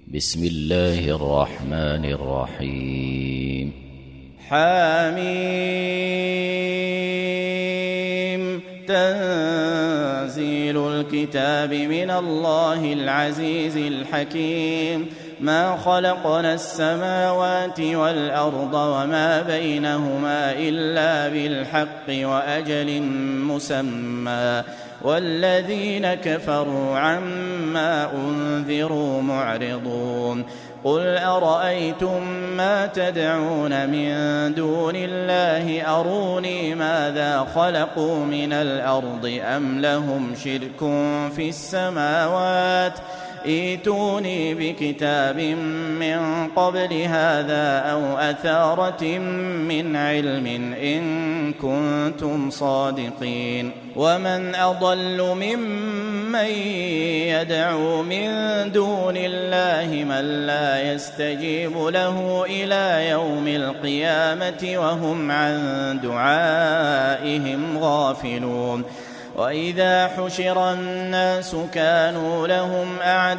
بسم الله الرحمن الرحيم. حميم. تنزيل الكتاب من الله العزيز الحكيم. ما خلقنا السماوات والأرض وما بينهما إلا بالحق وأجل مسمى، والذين كفروا عما أنذروا معرضون. قل أرأيتم ما تدعون من دون الله أروني ماذا خلقوا من الأرض أم لهم شرك في السماوات ائتوني بكتاب من قبل هذا أو أثارة من علم إن كنتم صادقين. ومن أضل ممن يدعو من دون الله من لا يستجيب له إلى يوم القيامة وهم عن دعائهم غافلون. وإذا حشر الناس كانوا لهم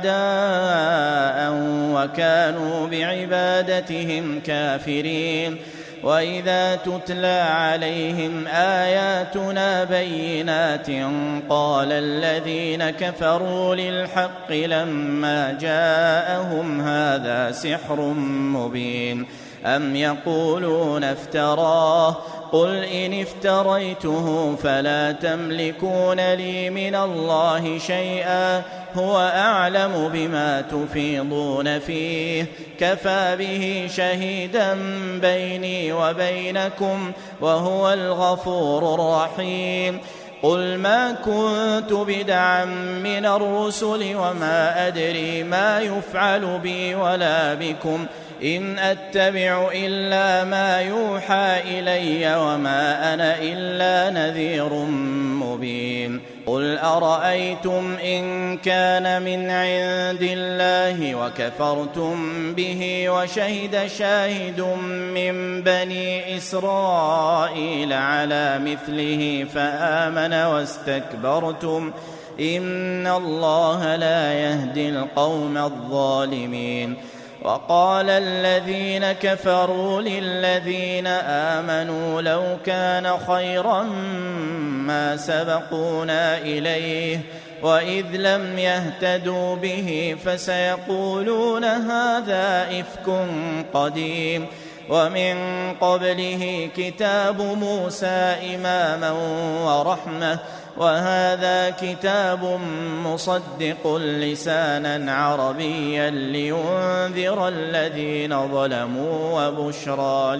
أعداء وكانوا بعبادتهم كافرين. وإذا تتلى عليهم آياتنا بينات قال الذين كفروا للحق لما جاءهم هذا سحر مبين أم يقولون افتراه قل إن افتريته فلا تملكون لي من الله شيئا هو أعلم بما تفيضون فيه كفى به شهيدا بيني وبينكم وهو الغفور الرحيم. قل ما كنت بدعا من الرسل وما أدري ما يفعل بي ولا بكم إن أتبع إلا ما يوحى إلي وما أنا إلا نذير مبين. قل أرأيتم إن كان من عند الله وكفرتم به وشهد شاهد من بني إسرائيل على مثله فآمن واستكبرتم إن الله لا يهدي القوم الظالمين. وقال الذين كفروا للذين آمنوا لو كان خيرا ما سبقونا إليه وإذ لم يهتدوا به فسيقولون هذا إفك قديم ومن قبله كتاب موسى إماما ورحمة وهذا كتاب مصدق لسانا عربيا لينذر الذين ظلموا وبشرى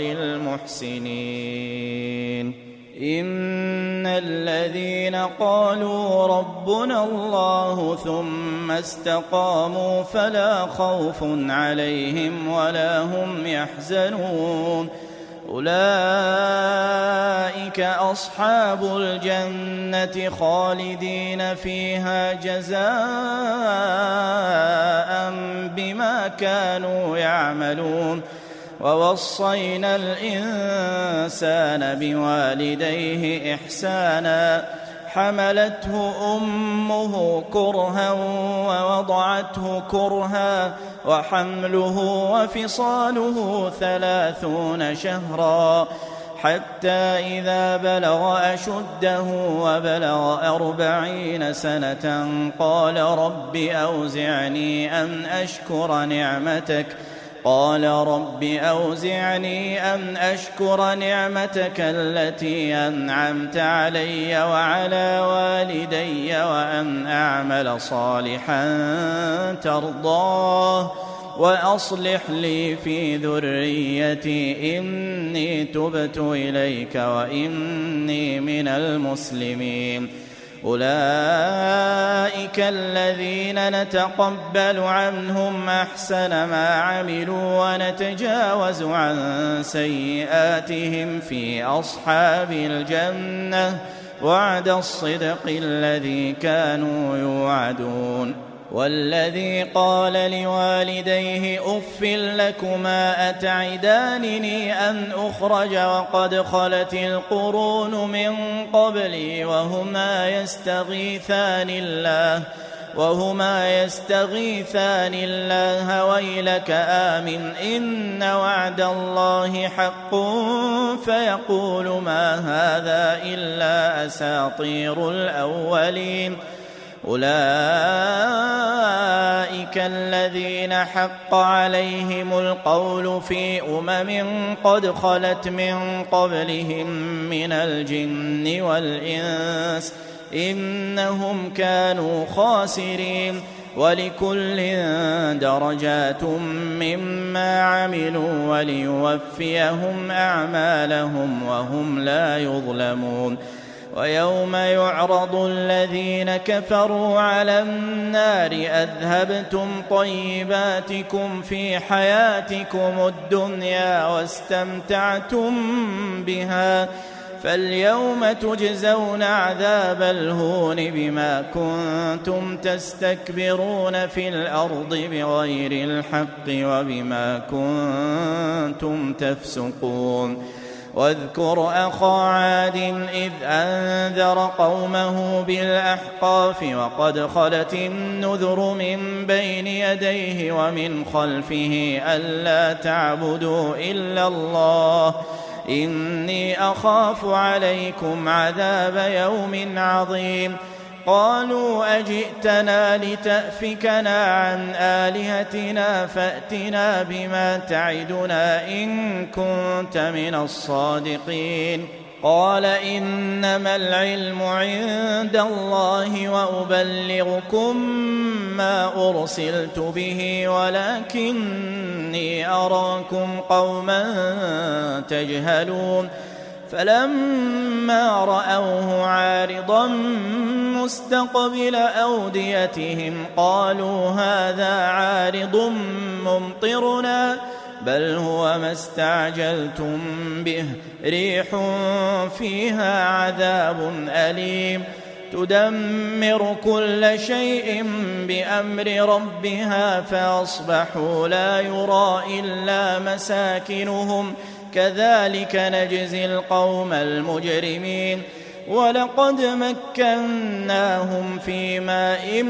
للمحسنين. إن الذين قالوا ربنا الله ثم استقاموا فلا خوف عليهم ولا هم يحزنون أولئك أصحاب الجنة خالدين فيها جزاء بما كانوا يعملون. ووصينا الإنسان بوالديه إحسانا حملته أمه كرها ووضعته كرها وحمله وفصاله 30 شهرا حتى إذا بلغ أشده وبلغ 40 سنة قال رب أوزعني أن أشكر نعمتك التي أنعمت علي وعلى والدي وأن أعمل صالحا ترضاه وأصلح لي في ذريتي إني تبت إليك وإني من المسلمين. أولئك الذين نتقبل عنهم أحسن ما عملوا ونتجاوز عن سيئاتهم في أصحاب الجنة وعد الصدق الذي كانوا يوعدون. والذي قال لوالديه أف لكما أتعدانني أن أخرج وقد خلت القرون من قبلي وهما يستغيثان الله وهما يستغيثان الله ويلك آمن إن وعد الله حق فيقول ما هذا إلا أساطير الأولين أولئك الذين حق عليهم القول في قد خلت من قبلهم من الجن والإنس إنهم كانوا خاسرين ولكل درجات مما عملوا وليوفيهم أعمالهم وهم لا يظلمون ويوم يعرض الذين كفروا على النار أذهبتم طيباتكم في حياتكم الدنيا واستمتعتم بها فاليوم تجزون عذاب الهون بما كنتم تستكبرون في الأرض بغير الحق وبما كنتم تفسقون واذكر أخا عاد إذ أنذر قومه بالأحقاف وقد خلت النذر من بين يديه ومن خلفه ألا تعبدوا إلا الله إني أخاف عليكم عذاب يوم عظيم قالوا أجئتنا لتأفكنا عن آلهتنا فأتنا بما تعدنا إن كنت من الصادقين قال إنما العلم عند الله وأبلغكم ما أرسلت به ولكني أراكم قوما تجهلون فلما رأوه عارضا مستقبل أوديتهم قالوا هذا عارض ممطرنا بل هو ما استعجلتم به ريح فيها عذاب أليم تدمر كل شيء بأمر ربها فأصبحوا لا يرى إلا مساكنهم كذلك نجزي القوم المجرمين ولقد مكناهم في ماء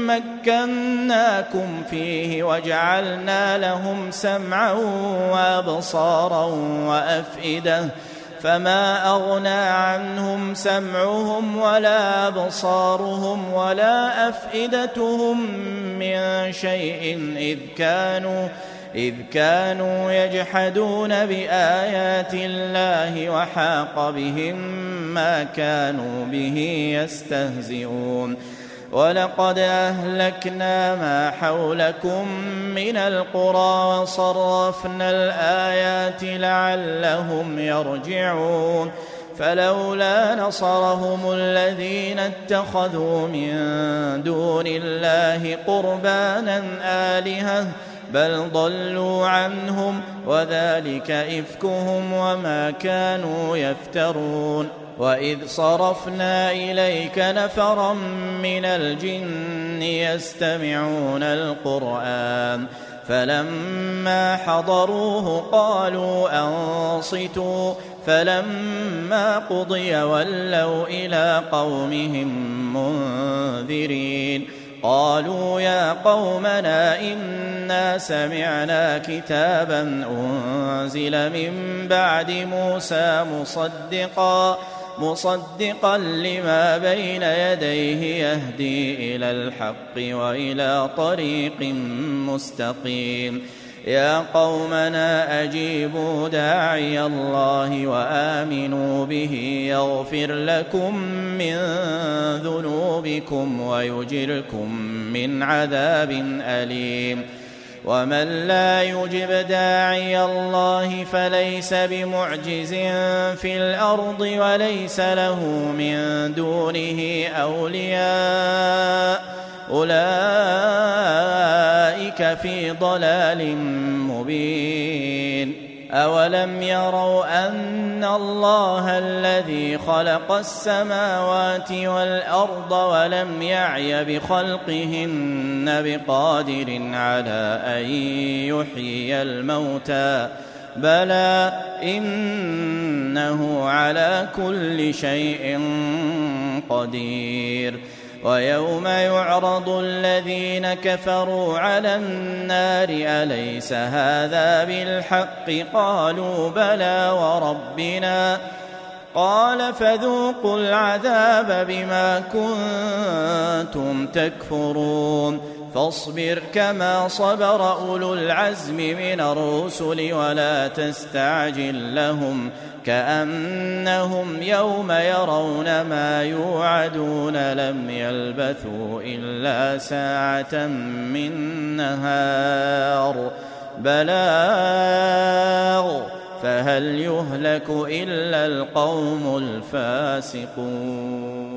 مكناكم فيه وجعلنا لهم سمعا وأبصارا وأفئدة فما أغنى عنهم سمعهم ولا أبصارهم ولا أفئدتهم من شيء إذ كانوا يجحدون بآيات الله وحاق بهم ما كانوا به يستهزئون ولقد أهلكنا ما حولكم من القرى وصرفنا الآيات لعلهم يرجعون فلولا نصرهم الذين اتخذوا من دون الله قربانا آلهة بل ضلوا عنهم وذلك إفكهم وما كانوا يفترون وإذ صرفنا إليك نفرا من الجن يستمعون القرآن فلما حضروه قالوا أنصتوا فلما قضي ولوا إلى قومهم منذرين قالوا يا قومنا إنا سمعنا كتابا أنزل من بعد موسى مصدقا لما بين يديه يهدي إلى الحق وإلى طريق مستقيم يا قومنا أجيبوا داعي الله وآمنوا به يغفر لكم من ذنوبكم ويجركم من عذاب أليم ومن لا يجب داعي الله فليس بمعجز في الأرض وليس له من دونه أولياء أولئك في ضلال مبين أولم يروا أن الله الذي خلق السماوات والأرض ولم يعي بخلقهن بقادر على أن يحيي الموتى بلى إنه على كل شيء قدير ويوم يعرض الذين كفروا على النار أليس هذا بالحق قالوا بلى وربنا قال فذوقوا العذاب بما كنتم تكفرون فاصبر كما صبر أولو العزم من الرسل ولا تستعجل لهم كأنهم يوم يرون ما يوعدون لم يلبثوا إلا ساعة من نهار بلاغ فهل يهلك إلا القوم الفاسقون